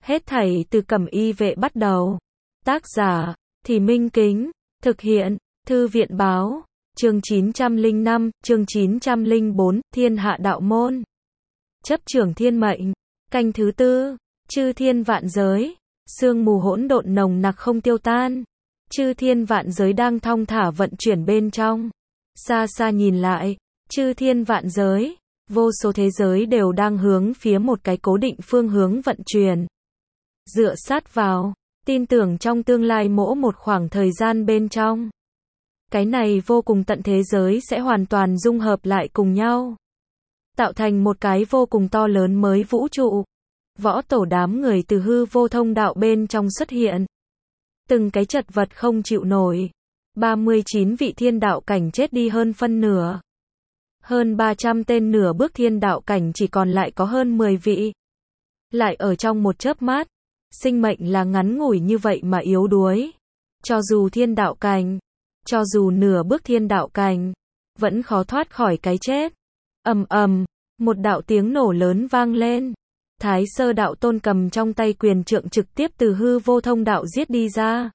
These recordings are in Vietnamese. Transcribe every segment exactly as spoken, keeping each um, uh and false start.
Hết thảy từ Cẩm Y vệ bắt đầu. Tác giả, Thì Minh Kính. Thực hiện, Thư viện Báo. Chương chín trăm lẻ năm, chương chín trăm lẻ bốn, Thiên Hạ Đạo Môn. Chấp trưởng thiên mệnh. Canh thứ tư. Chư thiên vạn giới. Sương mù hỗn độn nồng nặc không tiêu tan. Chư thiên vạn giới đang thong thả vận chuyển bên trong. Xa xa nhìn lại, chư thiên vạn giới, vô số thế giới đều đang hướng phía một cái cố định phương hướng vận chuyển. Dựa sát vào, tin tưởng trong tương lai mỗi một khoảng thời gian bên trong. Cái này vô cùng tận thế giới sẽ hoàn toàn dung hợp lại cùng nhau. Tạo thành một cái vô cùng to lớn mới vũ trụ. Võ tổ đám người từ hư vô thông đạo bên trong xuất hiện. Từng cái chật vật không chịu nổi. ba mươi chín vị thiên đạo cảnh chết đi hơn phân nửa. Hơn ba trăm tên nửa bước thiên đạo cảnh chỉ còn lại có hơn mười vị. Lại ở trong một chớp mắt, sinh mệnh là ngắn ngủi như vậy mà yếu đuối. Cho dù thiên đạo cảnh, cho dù nửa bước thiên đạo cảnh, vẫn khó thoát khỏi cái chết. Ầm ầm, một đạo tiếng nổ lớn vang lên. Thái Sơ Đạo Tôn cầm trong tay quyền trượng trực tiếp từ hư vô thông đạo giết đi ra.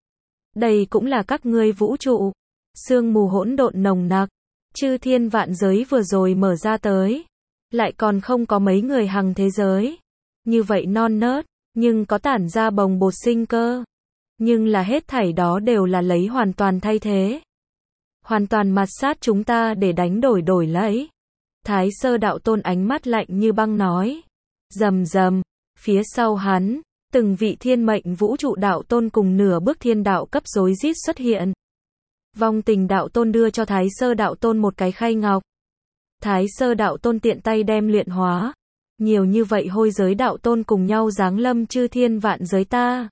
Đây cũng là các ngươi vũ trụ. Sương mù hỗn độn nồng nặc. Chư thiên vạn giới vừa rồi mở ra tới. Lại còn không có mấy người hằng thế giới. Như vậy non nớt, nhưng có tản ra bồng bột sinh cơ. Nhưng là hết thảy đó đều là lấy hoàn toàn thay thế. Hoàn toàn mạt sát chúng ta để đánh đổi đổi lấy. Thái Sơ Đạo Tôn ánh mắt lạnh như băng nói. Rầm rầm, phía sau hắn, từng vị thiên mệnh vũ trụ đạo tôn cùng nửa bước thiên đạo cấp rối rít xuất hiện. Vong Tình Đạo Tôn đưa cho Thái Sơ Đạo Tôn một cái khay ngọc. Thái Sơ Đạo Tôn tiện tay đem luyện hóa. Nhiều như vậy hôi giới đạo tôn cùng nhau giáng lâm chư thiên vạn giới ta.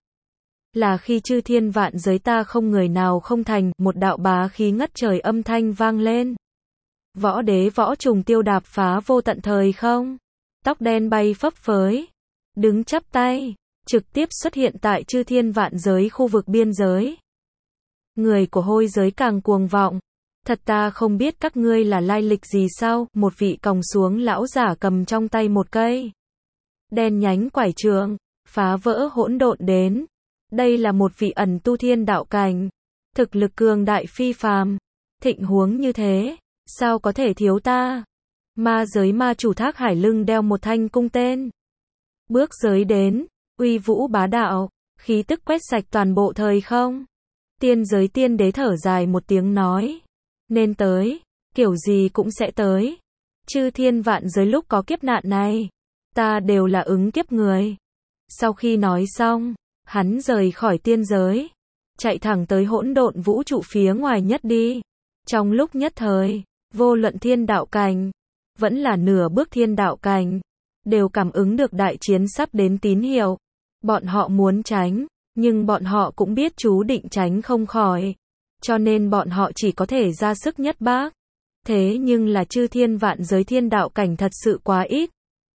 Là khi chư thiên vạn giới ta không người nào không thành, một đạo bá khí ngất trời âm thanh vang lên. Võ đế Võ Trùng Tiêu đạp phá vô tận thời không. Tóc đen bay phấp phới. Đứng chắp tay, trực tiếp xuất hiện tại chư thiên vạn giới khu vực biên giới. Người của hôi giới càng cuồng vọng. Thật ta không biết các ngươi là lai lịch gì sao, một vị còng xuống lão giả cầm trong tay một cây đen nhánh quải trượng, phá vỡ hỗn độn đến. Đây là một vị ẩn tu thiên đạo cảnh. Thực lực cường đại phi phàm. Thịnh huống như thế, sao có thể thiếu ta? Ma giới ma chủ Thác Hải lưng đeo một thanh cung tên. Bước giới đến, uy vũ bá đạo, khí tức quét sạch toàn bộ thời không. Tiên giới tiên đế thở dài một tiếng nói. Nên tới, kiểu gì cũng sẽ tới. Chư thiên vạn giới lúc có kiếp nạn này, ta đều là ứng kiếp người. Sau khi nói xong, hắn rời khỏi tiên giới, chạy thẳng tới hỗn độn vũ trụ phía ngoài nhất đi. Trong lúc nhất thời, vô luận thiên đạo cảnh, vẫn là nửa bước thiên đạo cảnh, đều cảm ứng được đại chiến sắp đến tín hiệu. Bọn họ muốn tránh, nhưng bọn họ cũng biết chú định tránh không khỏi. Cho nên bọn họ chỉ có thể ra sức nhất bác. Thế nhưng là chư thiên vạn giới thiên đạo cảnh thật sự quá ít.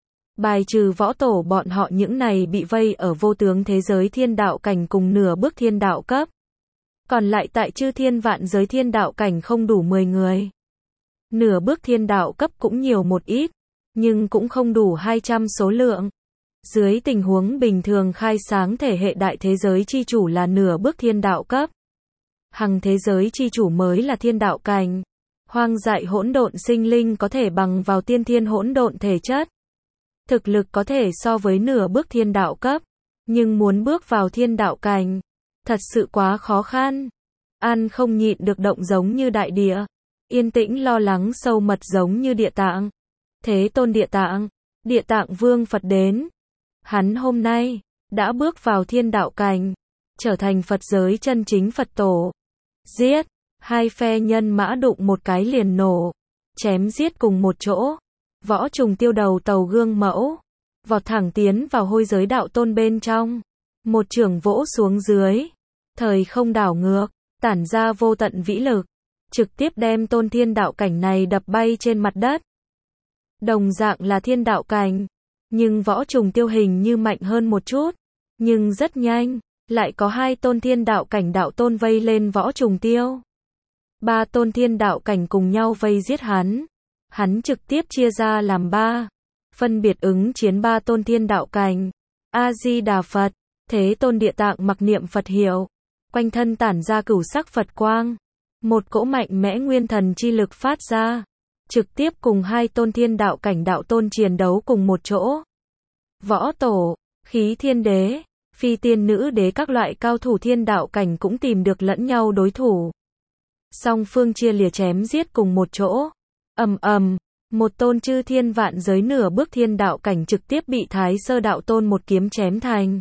Bài trừ võ tổ bọn họ những này bị vây ở vô tướng thế giới thiên đạo cảnh cùng nửa bước thiên đạo cấp. Còn lại tại chư thiên vạn giới thiên đạo cảnh không đủ mười người. Nửa bước thiên đạo cấp cũng nhiều một ít, nhưng cũng không đủ hai trăm số lượng. Dưới tình huống bình thường khai sáng thể hệ đại thế giới chi chủ là nửa bước thiên đạo cấp. Hằng thế giới chi chủ mới là thiên đạo cảnh. Hoang dại hỗn độn sinh linh có thể bằng vào tiên thiên hỗn độn thể chất. Thực lực có thể so với nửa bước thiên đạo cấp, nhưng muốn bước vào thiên đạo cảnh, thật sự quá khó khăn. Ăn không nhịn được động giống như đại địa. Yên tĩnh lo lắng sâu mật giống như địa tạng. Thế tôn địa tạng, địa tạng vương Phật đến. Hắn hôm nay, đã bước vào thiên đạo cảnh, trở thành Phật giới chân chính Phật tổ. Giết, hai phe nhân mã đụng một cái liền nổ. Chém giết cùng một chỗ. Võ Trùng Tiêu đầu tàu gương mẫu, vọt thẳng tiến vào hôi giới đạo tôn bên trong. Một chưởng vỗ xuống dưới. Thời không đảo ngược, tản ra vô tận vĩ lực. Trực tiếp đem tôn thiên đạo cảnh này đập bay trên mặt đất. Đồng dạng là thiên đạo cảnh, nhưng Võ Trùng Tiêu hình như mạnh hơn một chút. Nhưng rất nhanh, lại có hai tôn thiên đạo cảnh đạo tôn vây lên Võ Trùng Tiêu. Ba tôn thiên đạo cảnh cùng nhau vây giết hắn. Hắn trực tiếp chia ra làm ba, phân biệt ứng chiến ba tôn thiên đạo cảnh. A-di-đà Phật. Thế Tôn Địa Tạng mặc niệm Phật hiệu. Quanh thân tản ra cửu sắc Phật quang. Một cỗ mạnh mẽ nguyên thần chi lực phát ra. Trực tiếp cùng hai tôn thiên đạo cảnh đạo tôn chiến đấu cùng một chỗ. Võ tổ, khí thiên đế, phi tiên nữ đế các loại cao thủ thiên đạo cảnh cũng tìm được lẫn nhau đối thủ. Song phương chia lìa chém giết cùng một chỗ. Ầm ầm, một tôn chư thiên vạn giới nửa bước thiên đạo cảnh trực tiếp bị Thái Sơ đạo tôn một kiếm chém thành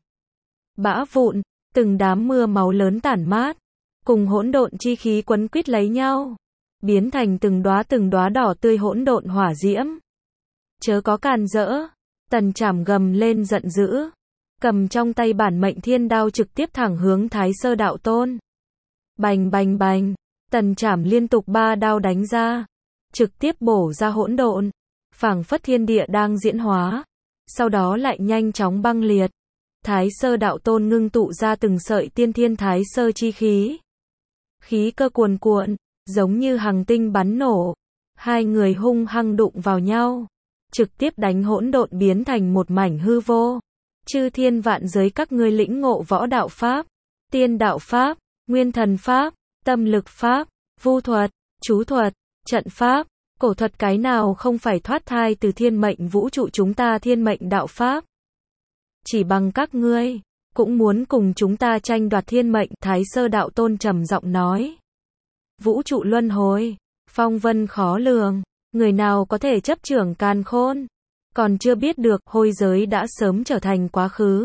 bã vụn, từng đám mưa máu lớn tản mát, cùng hỗn độn chi khí quấn quýt lấy nhau, biến thành từng đóa từng đóa đỏ tươi hỗn độn hỏa diễm. Chớ có càn rỡ, Tần Trảm gầm lên giận dữ, cầm trong tay bản mệnh thiên đao trực tiếp thẳng hướng Thái Sơ đạo tôn. Bành bành bành, Tần Trảm liên tục ba đao đánh ra, trực tiếp bổ ra hỗn độn, phảng phất thiên địa đang diễn hóa, sau đó lại nhanh chóng băng liệt. Thái Sơ đạo tôn ngưng tụ ra từng sợi tiên thiên Thái Sơ chi khí. Khí cơ cuồn cuộn, giống như hằng tinh bắn nổ. Hai người hung hăng đụng vào nhau, trực tiếp đánh hỗn độn biến thành một mảnh hư vô. Chư thiên vạn giới các ngươi lĩnh ngộ võ đạo pháp, tiên đạo pháp, nguyên thần pháp, tâm lực pháp, vu thuật, chú thuật, trận pháp, cổ thuật, cái nào không phải thoát thai từ thiên mệnh vũ trụ chúng ta thiên mệnh đạo pháp. Chỉ bằng các ngươi, cũng muốn cùng chúng ta tranh đoạt thiên mệnh, Thái Sơ đạo tôn trầm giọng nói. Vũ trụ luân hồi, phong vân khó lường, người nào có thể chấp trưởng càn khôn, còn chưa biết được, hôi giới đã sớm trở thành quá khứ.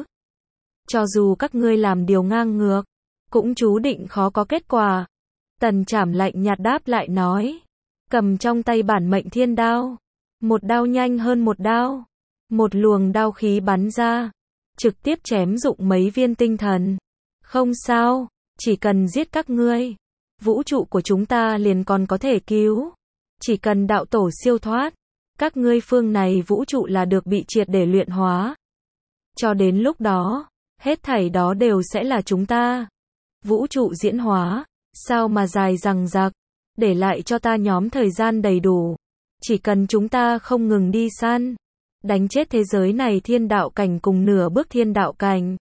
Cho dù các ngươi làm điều ngang ngược, cũng chú định khó có kết quả. Tần Trảm lạnh nhạt đáp lại nói, cầm trong tay bản mệnh thiên đao, một đao nhanh hơn một đao, một luồng đao khí bắn ra, trực tiếp chém rụng mấy viên tinh thần. Không sao, chỉ cần giết các ngươi, vũ trụ của chúng ta liền còn có thể cứu. Chỉ cần đạo tổ siêu thoát, các ngươi phương này vũ trụ là được bị triệt để luyện hóa. Cho đến lúc đó, hết thảy đó đều sẽ là chúng ta. Vũ trụ diễn hóa, sao mà dài dằng dặc, để lại cho ta nhóm thời gian đầy đủ. Chỉ cần chúng ta không ngừng đi săn, đánh chết thế giới này thiên đạo cảnh cùng nửa bước thiên đạo cảnh,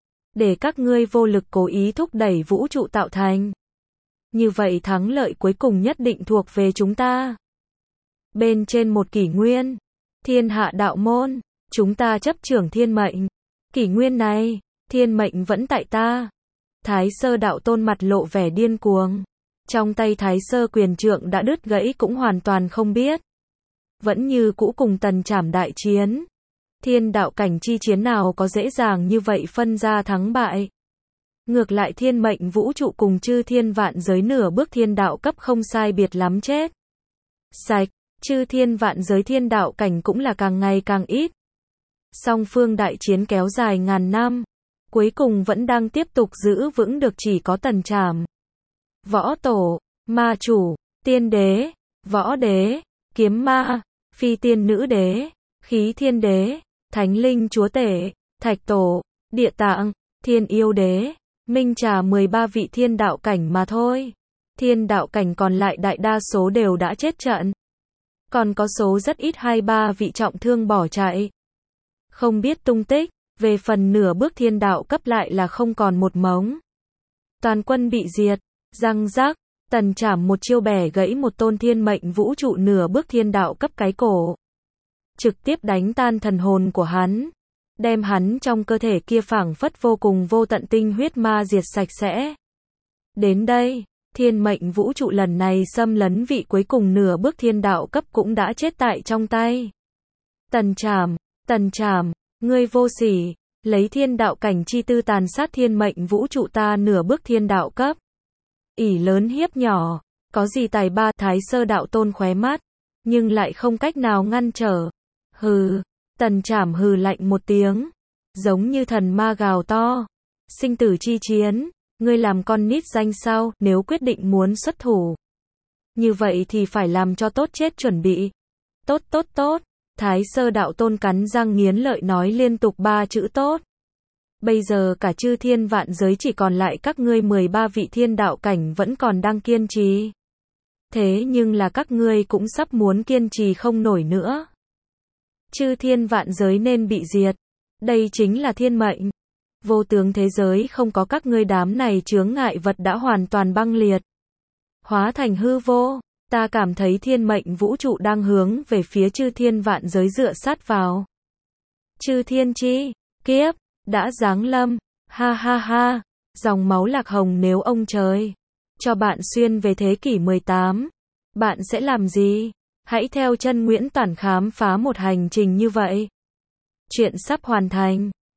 để các ngươi vô lực cố ý thúc đẩy vũ trụ tạo thành. Như vậy thắng lợi cuối cùng nhất định thuộc về chúng ta. Bên trên một kỷ nguyên, thiên hạ đạo môn, chúng ta chấp trưởng thiên mệnh. Kỷ nguyên này, thiên mệnh vẫn tại ta. Thái Sơ đạo tôn mặt lộ vẻ điên cuồng. Trong tay Thái Sơ quyền trượng đã đứt gãy cũng hoàn toàn không biết. Vẫn như cũ cùng Tần Trảm đại chiến. Thiên đạo cảnh chi chiến nào có dễ dàng như vậy phân ra thắng bại. Ngược lại thiên mệnh vũ trụ cùng chư thiên vạn giới nửa bước thiên đạo cấp không sai biệt lắm chết sạch, chư thiên vạn giới thiên đạo cảnh cũng là càng ngày càng ít. Song phương đại chiến kéo dài ngàn năm, cuối cùng vẫn đang tiếp tục giữ vững được chỉ có Tần Trảm. Võ tổ, ma chủ, tiên đế, võ đế, kiếm ma, phi tiên nữ đế, khí thiên đế, thánh linh chúa tể, thạch tổ, địa tạng, thiên yêu đế, minh trà mười ba vị thiên đạo cảnh mà thôi. Thiên đạo cảnh còn lại đại đa số đều đã chết trận. Còn có số rất ít hai ba vị trọng thương bỏ chạy. Không biết tung tích, về phần nửa bước thiên đạo cấp lại là không còn một mống. Toàn quân bị diệt, răng rác, Tần Trảm một chiêu bẻ gãy một tôn thiên mệnh vũ trụ nửa bước thiên đạo cấp cái cổ. Trực tiếp đánh tan thần hồn của hắn. Đem hắn trong cơ thể kia phảng phất vô cùng vô tận tinh huyết ma diệt sạch sẽ. Đến đây, thiên mệnh vũ trụ lần này xâm lấn vị cuối cùng nửa bước thiên đạo cấp cũng đã chết tại trong tay. Tần Trảm, Tần Trảm, ngươi vô sỉ, lấy thiên đạo cảnh chi tư tàn sát thiên mệnh vũ trụ ta nửa bước thiên đạo cấp. Ỷ lớn hiếp nhỏ, có gì tài ba. Thái Sơ đạo tôn khóe mắt, nhưng lại không cách nào ngăn trở. Hừ. Tần Trảm hừ lạnh một tiếng, giống như thần ma gào to. Sinh tử chi chiến, ngươi làm con nít danh sao, nếu quyết định muốn xuất thủ. Như vậy thì phải làm cho tốt chết chuẩn bị. Tốt tốt tốt, Thái Sơ đạo tôn cắn răng nghiến lợi nói liên tục ba chữ tốt. Bây giờ cả chư thiên vạn giới chỉ còn lại các ngươi mười ba vị thiên đạo cảnh vẫn còn đang kiên trì. Thế nhưng là các ngươi cũng sắp muốn kiên trì không nổi nữa. Chư thiên vạn giới nên bị diệt. Đây chính là thiên mệnh. Vô tướng thế giới không có các ngươi đám này chướng ngại vật đã hoàn toàn băng liệt. Hóa thành hư vô, ta cảm thấy thiên mệnh vũ trụ đang hướng về phía chư thiên vạn giới dựa sát vào. Chư thiên chi, kiếp, đã giáng lâm, ha ha ha, dòng máu lạc hồng nếu ông trời cho bạn xuyên về thế kỷ mười tám, bạn sẽ làm gì? Hãy theo chân Nguyễn Toản khám phá một hành trình như vậy. Chuyện sắp hoàn thành.